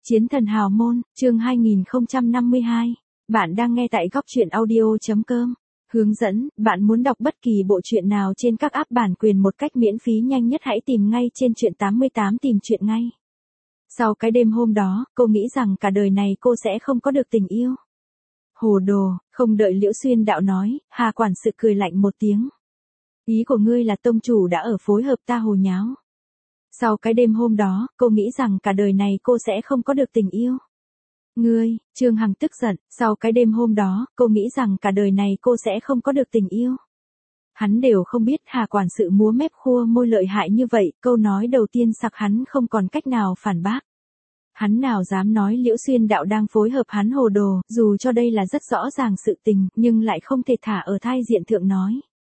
Chiến thần hào môn, chương 2052. Bạn đang nghe tại góc truyện audio.com. Hướng dẫn, bạn muốn đọc bất kỳ bộ truyện nào trên các app bản quyền một cách miễn phí nhanh nhất hãy tìm ngay trên truyện 88 tìm truyện ngay. Sau cái đêm hôm đó, cô nghĩ rằng cả đời này cô sẽ không có được tình yêu. Hồ đồ, không đợi Liễu Xuyên đạo nói, Hà quản sự cười lạnh một tiếng. Ý của ngươi là tông chủ đã ở phối hợp ta hồ nháo. Sau cái đêm hôm đó, cô nghĩ rằng cả đời này cô sẽ không có được tình yêu. Ngươi, Trương Hằng tức giận, sau cái đêm hôm đó, cô nghĩ rằng cả đời này cô sẽ không có được tình yêu. Hắn đều không biết Hà quản sự múa mép khua môi lợi hại như vậy, câu nói đầu tiên sặc hắn không còn cách nào phản bác. Hắn nào dám nói Liễu Xuyên đạo đang phối hợp hắn hồ đồ, dù cho đây là rất rõ ràng sự tình, nhưng lại không thể thả ở thai diện thượng nói.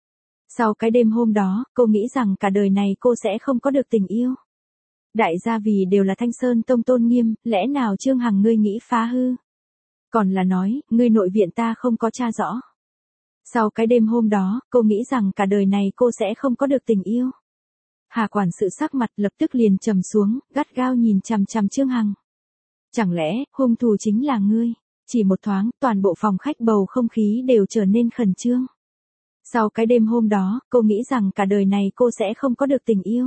Sau cái đêm hôm đó, cô nghĩ rằng cả đời này cô sẽ không có được tình yêu. Đại gia vì đều là Thanh Sơn Tông tôn nghiêm, lẽ nào Trương Hằng ngươi nghĩ phá hư? Còn là nói, ngươi nội viện ta không có tra rõ. Sau cái đêm hôm đó, cô nghĩ rằng cả đời này cô sẽ không có được tình yêu. Hà quản sự sắc mặt lập tức liền trầm xuống, gắt gao nhìn chằm chằm Trương Hằng. Chẳng lẽ, hung thủ chính là ngươi? Chỉ một thoáng, toàn bộ phòng khách bầu không khí đều trở nên khẩn trương. Sau cái đêm hôm đó, cô nghĩ rằng cả đời này cô sẽ không có được tình yêu.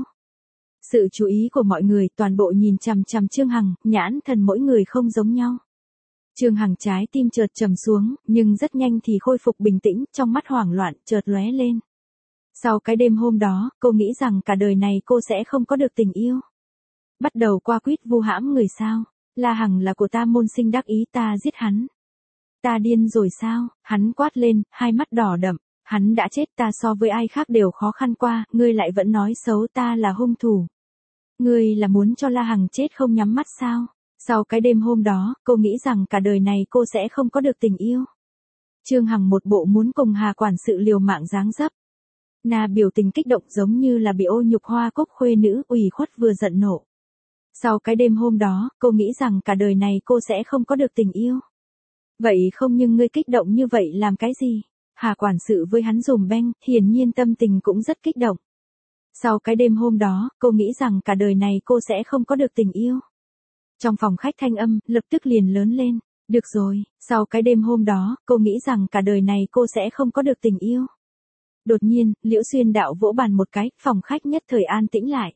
Sự chú ý của mọi người toàn bộ nhìn chằm chằm Trương Hằng, nhãn thần mỗi người không giống nhau. Trương Hằng trái tim chợt trầm xuống, nhưng rất nhanh thì khôi phục bình tĩnh, trong mắt hoảng loạn chợt lóe lên. Sau cái đêm hôm đó, cô nghĩ rằng cả đời này cô sẽ không có được tình yêu. Bắt đầu qua quýt vu hãm người sao? La Hằng là của ta môn sinh đắc ý ta giết hắn. Ta điên rồi sao? Hắn quát lên, hai mắt đỏ đậm. Hắn đã chết ta so với ai khác đều khó khăn qua, ngươi lại vẫn nói xấu ta là hung thủ. Ngươi là muốn cho La Hằng chết không nhắm mắt sao? Sau cái đêm hôm đó, cô nghĩ rằng cả đời này cô sẽ không có được tình yêu. Trương Hằng một bộ muốn cùng Hà quản sự liều mạng dáng dấp. Na biểu tình kích động giống như là bị ô nhục hoa cốc khuê nữ ủy khuất vừa giận nộ. Sau cái đêm hôm đó, cô nghĩ rằng cả đời này cô sẽ không có được tình yêu. Vậy không nhưng ngươi kích động như vậy làm cái gì? Hà quản sự với hắn dùm beng, hiển nhiên tâm tình cũng rất kích động. Sau cái đêm hôm đó, cô nghĩ rằng cả đời này cô sẽ không có được tình yêu. Trong phòng khách thanh âm, lập tức liền lớn lên. Được rồi, sau cái đêm hôm đó, cô nghĩ rằng cả đời này cô sẽ không có được tình yêu. Đột nhiên, Liễu Xuyên đạo vỗ bàn một cái, phòng khách nhất thời an tĩnh lại.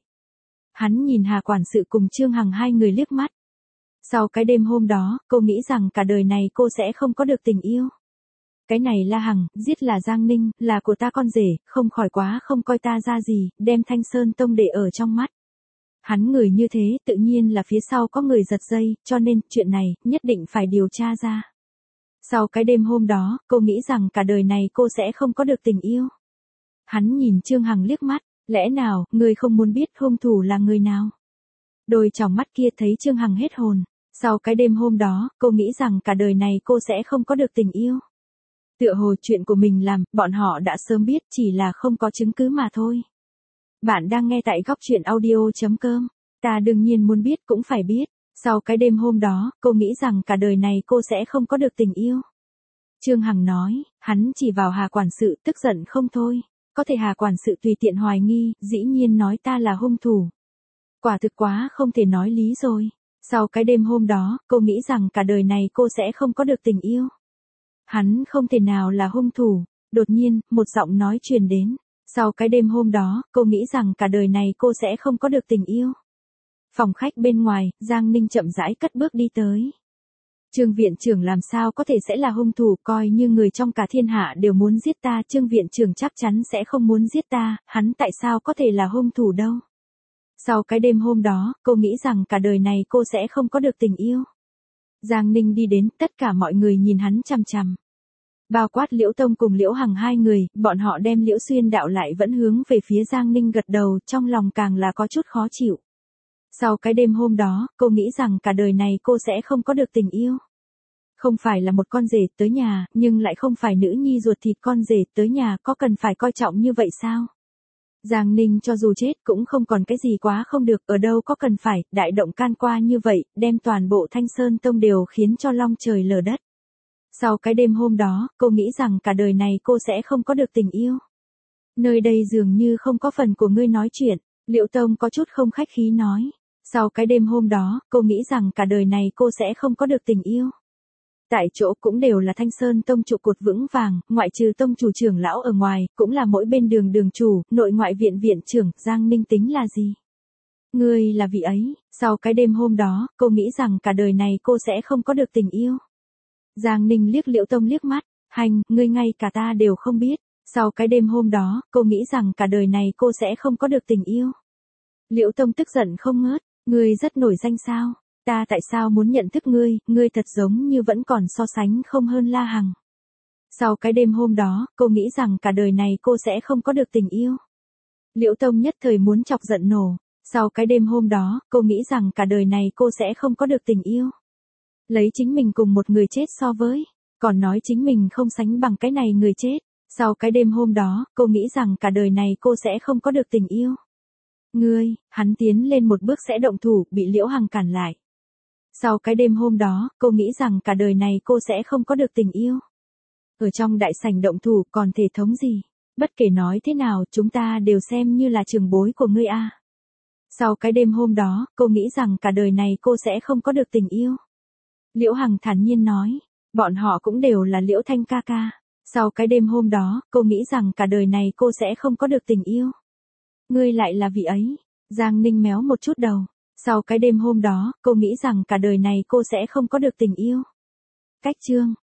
Hắn nhìn Hà quản sự cùng Trương Hằng hai người liếc mắt. Sau cái đêm hôm đó, cô nghĩ rằng cả đời này cô sẽ không có được tình yêu. Cái này La Hằng, giết là Giang Ninh, là của ta con rể, không khỏi quá không coi ta ra gì, đem Thanh Sơn Tông để ở trong mắt. Hắn người như thế, tự nhiên là phía sau có người giật dây, cho nên, chuyện này, nhất định phải điều tra ra. Sau cái đêm hôm đó, cô nghĩ rằng cả đời này cô sẽ không có được tình yêu. Hắn nhìn Trương Hằng liếc mắt, lẽ nào, người không muốn biết hung thủ là người nào? Đôi tròng mắt kia thấy Trương Hằng hết hồn. Sau cái đêm hôm đó, cô nghĩ rằng cả đời này cô sẽ không có được tình yêu. Tựa hồ chuyện của mình làm, bọn họ đã sớm biết, chỉ là không có chứng cứ mà thôi. Bạn đang nghe tại góc truyện audio.com. Ta đương nhiên muốn biết cũng phải biết. Sau cái đêm hôm đó, cô nghĩ rằng cả đời này cô sẽ không có được tình yêu. Trương Hằng nói, hắn chỉ vào Hà quản sự tức giận không thôi. Có thể Hà quản sự tùy tiện hoài nghi, dĩ nhiên nói ta là hung thủ. Quả thực quá không thể nói lý rồi. Sau cái đêm hôm đó, cô nghĩ rằng cả đời này cô sẽ không có được tình yêu. Hắn không thể nào là hung thủ. Đột nhiên, một giọng nói truyền đến. Sau cái đêm hôm đó, cô nghĩ rằng cả đời này cô sẽ không có được tình yêu. Phòng khách bên ngoài, Giang Ninh chậm rãi cất bước đi tới. Trương viện trưởng làm sao có thể sẽ là hung thủ, coi như người trong cả thiên hạ đều muốn giết ta, Trương viện trưởng chắc chắn sẽ không muốn giết ta, hắn tại sao có thể là hung thủ đâu. Sau cái đêm hôm đó, cô nghĩ rằng cả đời này cô sẽ không có được tình yêu. Giang Ninh đi đến, tất cả mọi người nhìn hắn chằm chằm. Bao quát Liễu Tông cùng Liễu Hằng hai người, bọn họ đem Liễu Xuyên đạo lại vẫn hướng về phía Giang Ninh gật đầu, trong lòng càng là có chút khó chịu. Sau cái đêm hôm đó, cô nghĩ rằng cả đời này cô sẽ không có được tình yêu. Không phải là một con rể tới nhà, nhưng lại không phải nữ nhi ruột thịt con rể tới nhà, có cần phải coi trọng như vậy sao? Giang Ninh cho dù chết cũng không còn cái gì quá không được, ở đâu có cần phải, đại động can qua như vậy, đem toàn bộ Thanh Sơn Tông đều khiến cho long trời lở đất. Sau cái đêm hôm đó, cô nghĩ rằng cả đời này cô sẽ không có được tình yêu. Nơi đây dường như không có phần của ngươi nói chuyện, Liễu Tông có chút không khách khí nói. Sau cái đêm hôm đó, cô nghĩ rằng cả đời này cô sẽ không có được tình yêu. Tại chỗ cũng đều là Thanh Sơn Tông trụ cột vững vàng, ngoại trừ tông chủ trưởng lão ở ngoài, cũng là mỗi bên đường đường chủ, nội ngoại viện viện trưởng, Giang Ninh tính là gì? Ngươi là vị ấy, sau cái đêm hôm đó, cô nghĩ rằng cả đời này cô sẽ không có được tình yêu. Giang Ninh liếc Liễu Tông liếc mắt, hành, ngươi ngay cả ta đều không biết. Sau cái đêm hôm đó, cô nghĩ rằng cả đời này cô sẽ không có được tình yêu. Liễu Tông tức giận không ngớt, ngươi rất nổi danh sao? Ta tại sao muốn nhận thức ngươi thật giống như vẫn còn so sánh không hơn La Hằng. Sau cái đêm hôm đó, cô nghĩ rằng cả đời này cô sẽ không có được tình yêu. Liễu Tông nhất thời muốn chọc giận nổ. Sau cái đêm hôm đó, cô nghĩ rằng cả đời này cô sẽ không có được tình yêu. Lấy chính mình cùng một người chết so với, còn nói chính mình không sánh bằng cái này người chết. Sau cái đêm hôm đó, cô nghĩ rằng cả đời này cô sẽ không có được tình yêu. Ngươi, hắn tiến lên một bước sẽ động thủ, bị Liễu Hằng cản lại. Sau cái đêm hôm đó, cô nghĩ rằng cả đời này cô sẽ không có được tình yêu. Ở trong đại sảnh động thủ còn thể thống gì? Bất kể nói thế nào, chúng ta đều xem như là trưởng bối của ngươi a. Sau cái đêm hôm đó, cô nghĩ rằng cả đời này cô sẽ không có được tình yêu. Liễu Hằng thản nhiên nói, bọn họ cũng đều là Liễu Thanh ca ca. Sau cái đêm hôm đó, cô nghĩ rằng cả đời này cô sẽ không có được tình yêu. Ngươi lại là vị ấy. Giang Ninh méo một chút đầu. Sau cái đêm hôm đó, cô nghĩ rằng cả đời này cô sẽ không có được tình yêu. Cách chương